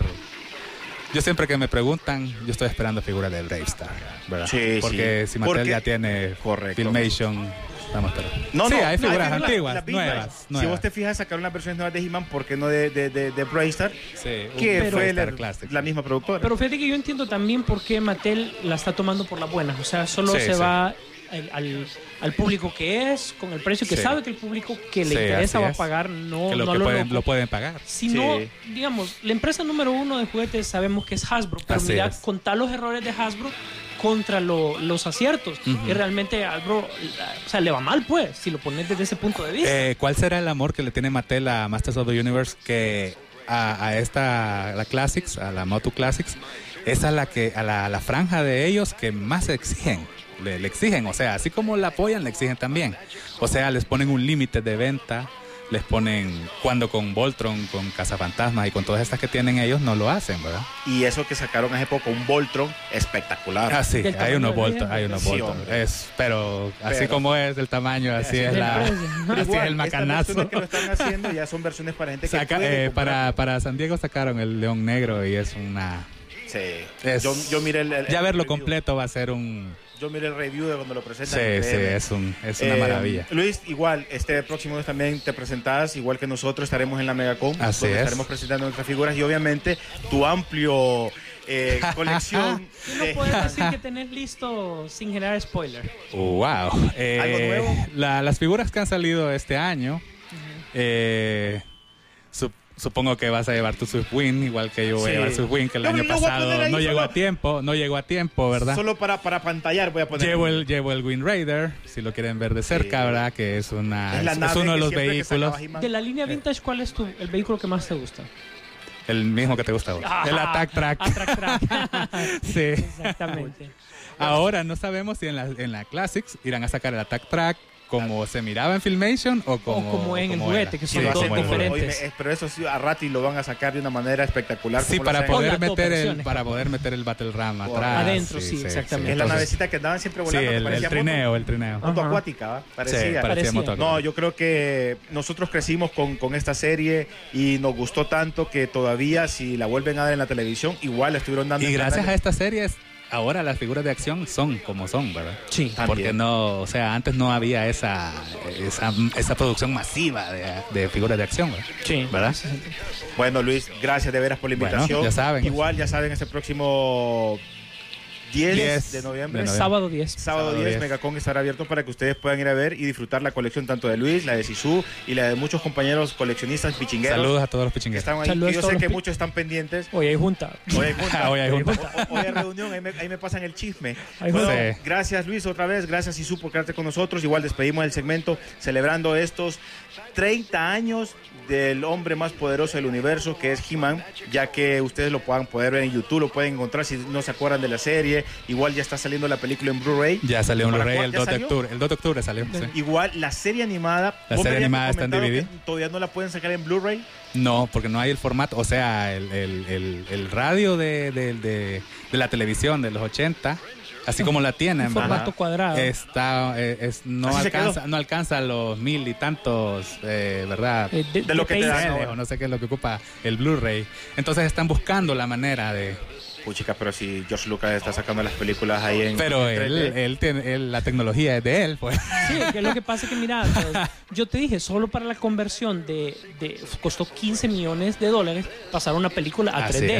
Yo siempre que me preguntan, yo estoy esperando figuras de Bravestar, ¿verdad? Sí, Porque sí. si Mattel Porque... ya tiene Correcto. Filmation... Vamos, pero... No, sí, no, hay figuras no, hay antiguas, la, la nuevas, nuevas. Si vos te fijas, sacaron las versiones nuevas de He-Man, ¿por qué no de, de, de, de Bravestar? Sí, que pero, fue la, Classic, la misma productora. Pero fíjate que yo entiendo también por qué Mattel la está tomando por las buenas. O sea, solo sí, se sí. va al, al, al público que es, con el precio que sí. sabe que el público que le sí, interesa va a pagar, no, que lo no que lo, pueden, lo pueden pagar. Si no, sí. digamos, la empresa número uno de juguetes sabemos que es Hasbro, pero así mira, es. contar los errores de Hasbro contra lo, los aciertos. Uh-huh. Y realmente Hasbro, o sea, le va mal, pues, si lo pones desde ese punto de vista. Eh, ¿Cuál será el amor que le tiene Mattel a Masters of the Universe que a, a esta, la Classics, a la Motu Classics, es a la que a la, a la franja de ellos que más exigen? Le, le exigen, o sea, así como la apoyan, le exigen también. O sea, les ponen un límite de venta, les ponen, cuando con Voltron, con Cazafantasmas y con todas estas que tienen ellos, no lo hacen, ¿verdad? Y eso que sacaron hace poco, un Voltron espectacular. Ah, sí, hay unos Voltron, hay unos Voltron. Sí, es, pero, pero así como es el tamaño, así, así es, la, así igual, es el macanazo. Estas versiones que lo están haciendo ya son versiones para gente que Saca, puede eh, para, para San Diego sacaron el León Negro y es una... Sí, es, yo, yo miré el, el ya el verlo review. completo va a ser un... Yo miré el review de cuando lo presentan. Sí, sí, es, un, es una eh, maravilla. Luis, igual, este próximo mes también te presentás, igual que nosotros, estaremos en la Megacom, así donde es. estaremos presentando nuestras figuras y obviamente tu amplio eh, colección. ¿Qué no puedes decir que tenés listo sin generar spoiler? Wow. Eh, ¿Algo nuevo? La, las figuras que han salido este año, uh-huh. eh, su, Supongo que vas a llevar tu Swiftwind, igual que yo voy sí. a llevar Swiftwind, que el no, año pasado no llegó solo, a tiempo, no llegó a tiempo, ¿verdad? Solo para, para pantallar voy a poner. Llevo el, llevo el Wind Raider, si lo quieren ver de cerca, sí. ¿verdad? Que es una es, es, es uno de los vehículos. De la línea vintage, ¿cuál es tu, el vehículo que más te gusta? El mismo que te gusta a vos. Ah, el Attack Track. Attack Track. Sí. Exactamente. Ahora no sabemos si en la, en la Classics irán a sacar el Attack Track como se miraba en Filmation o como, o como en como el juguete, era. que son sí, dos diferentes. Oye, pero eso sí, a Rati lo van a sacar de una manera espectacular. Sí, para poder, meter el, para poder meter el Battle Ram atrás. Adentro, sí, sí exactamente. Sí. Es la navecita que andaban siempre volando. Sí, el, el trineo, moto, el trineo. Moto acuática, ¿va? Parecía. Sí, parecía moto No, yo creo que nosotros crecimos con, con esta serie y nos gustó tanto que todavía si la vuelven a dar en la televisión, igual la estuvieron dando. Y gracias a esta serie ahora las figuras de acción son como son, ¿verdad? Sí. Porque no, o sea, antes no había esa esa, esa producción masiva de, de figuras de acción, ¿verdad? Sí. ¿Verdad? Bueno, Luis, gracias de veras por la invitación. Bueno, ya saben. Igual, ya saben, este próximo diez de noviembre. De Sábado diez. Sábado diez, Megacon estará abierto para que ustedes puedan ir a ver y disfrutar la colección tanto de Luis, la de Sisu y la de muchos compañeros coleccionistas pichingueros. Saludos a todos los pichingueros. Que están ahí. Yo sé que muchos están pendientes. Hoy hay junta. Hoy hay junta. Hoy hay junta. Hoy hay reunión, ahí me, ahí me pasan el chisme. Bueno, sí. Gracias Luis otra vez, gracias Sisu por quedarte con nosotros. Igual despedimos el segmento celebrando estos treinta años del hombre más poderoso del universo, que es He-Man, ya que ustedes lo puedan poder ver en YouTube, lo pueden encontrar si no se acuerdan de la serie. Igual ya está saliendo la película en Blu-ray. Ya salió en Blu-ray el dos de octubre. El dos de octubre salió. Sí. Igual la serie animada. La serie animada está en D V D. ¿Todavía no la pueden sacar en Blu-ray? No, porque no hay el formato. O sea, el, el, el, el radio de, de, de, de la televisión de los ochenta, así como la tienen, un formato cuadrado. Está, es, es, no, alcanza, no alcanza los mil y tantos, eh, ¿verdad? Eh, de, de lo que te dan, no, no sé qué es lo que ocupa el Blu-ray. Entonces están buscando la manera de... Puchica, pero si George Lucas está sacando las películas ahí en... Pero él, él tiene, él, la tecnología es de él, pues. Sí, que lo que pasa es que, mira, yo te dije, solo para la conversión de, de costó quince millones de dólares pasar una película a Así tres D. Es.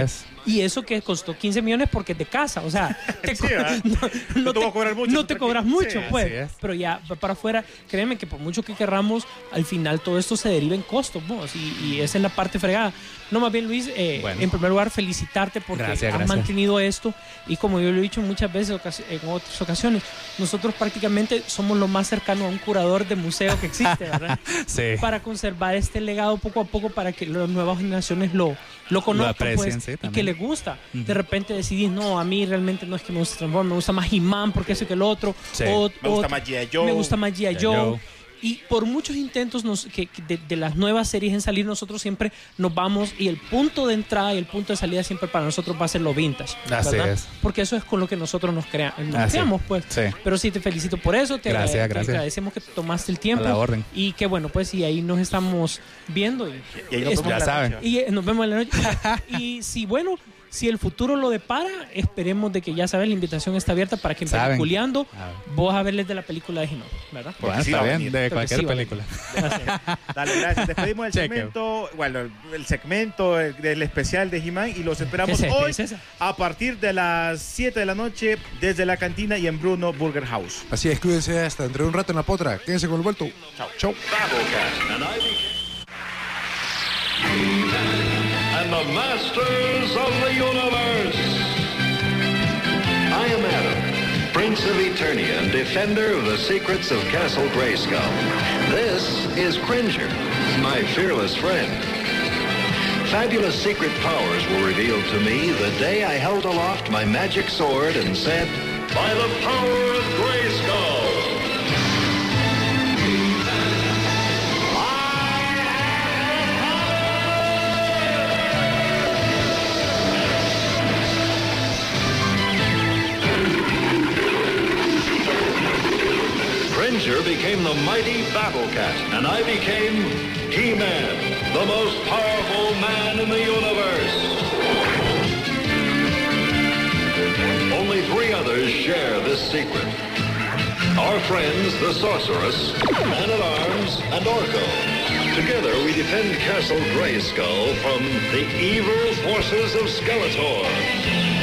Y eso que costó quince millones porque es de casa, o sea, te Sí, co- ¿verdad? no, No te voy a cobrar mucho, no te porque- cobras mucho, sí, pues. así es. Pero ya va para afuera, créeme que por mucho que querramos, al final todo esto se deriva en costos, vos, y, y esa es la parte fregada. No, más bien, Luis, eh, Bueno. en primer lugar, felicitarte porque Gracias, has gracias. mantenido esto, y como yo lo he dicho muchas veces ocasi- en otras ocasiones, nosotros prácticamente somos lo más cercano a un curador de museo que existe, ¿verdad? Sí. Para conservar este legado poco a poco para que las nuevas generaciones lo, lo conozcan, aprecien, pues, sí, y también. que les gusta. Ujú. De repente decidís, no, a mí realmente no es que me guste Transformers, me gusta más He-Man porque eso que el otro. Sí. o, Me gusta o- más G I. Joe. Me gusta más G I. G I. Joe. Joe. Y por muchos intentos nos, que, que de, de las nuevas series en salir, nosotros siempre nos vamos y el punto de entrada y el punto de salida siempre para nosotros va a ser lo vintage. Así ¿verdad? es. Porque eso es con lo que nosotros nos, crea, nos Así. creamos, pues. Sí. Pero sí, te felicito por eso. Te, Gracias, agrade- te gracias. agradecemos que te tomaste el tiempo. A la orden. Y que bueno, pues y ahí nos estamos viendo. Y, Y ahí nos es- vemos en la saben. noche. y eh, nos vemos en la noche. Y si, bueno, si el futuro lo depara, esperemos de que ya sabes, la invitación está abierta para que en Saben. Peliculeando A ver. vos a verles de la película de He-Man, ¿verdad? Porque Bueno, sí está va a bien, venir. de Creo que cualquier sí va a película. Gracias. Dale, gracias. Despedimos el Cheque. segmento, bueno, el segmento del especial de He-Man y los esperamos ¿Qué es- hoy qué es esa? a partir de las siete de la noche desde la cantina y en Bruno Burger House. Así es, cuídense hasta dentro de un rato en la potra. Quédense con el vuelto. Chao. Chao. Battlecast, and I became... And the masters of the universe. I am Adam, Prince of Eternia and defender of the secrets of Castle Grayskull. This is Cringer, my fearless friend. Fabulous secret powers were revealed to me the day I held aloft my magic sword and said, "By the power of Grayskull!" Cringer became the mighty Battle Cat, and I became He-Man, the most powerful man in the universe. Only three others share this secret. Our friends, the Sorceress, Man-at-Arms, and Orko. Together we defend Castle Grayskull from the evil forces of Skeletor.